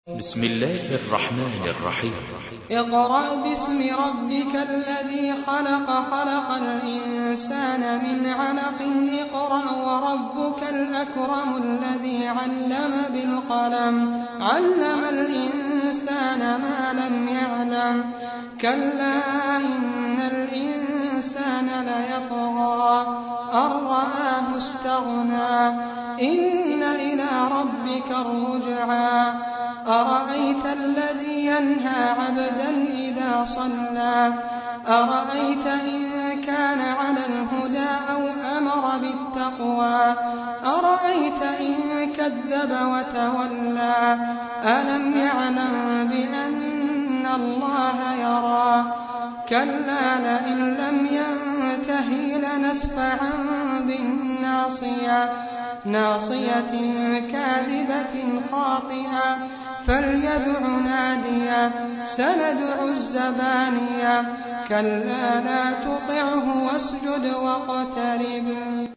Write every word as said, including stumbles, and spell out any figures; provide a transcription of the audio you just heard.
بسم الله الرحمن الرحيم. اقرأ باسم ربك الذي خلق خلق الإنسان من علق اقرأ وربك الأكرم الذي علم بالقلم علم الإنسان ما لم يعلم كلا إن الإنسان ليطغى أن رآه استغنى إن إلى ربك الرجعى أرأيت الذي ينهى عبدا إذا صلى أرأيت إن كان على الهدى أو أمر بالتقوى أرأيت إن كذب وتولى ألم يعلم بأن الله يرى كلا لئن لم ينته لنسفعا بالناصية ناصية كاذبة خاطئة فليدع ناديا سندع الزبانية كلا لا تطعه واسجد واقترب.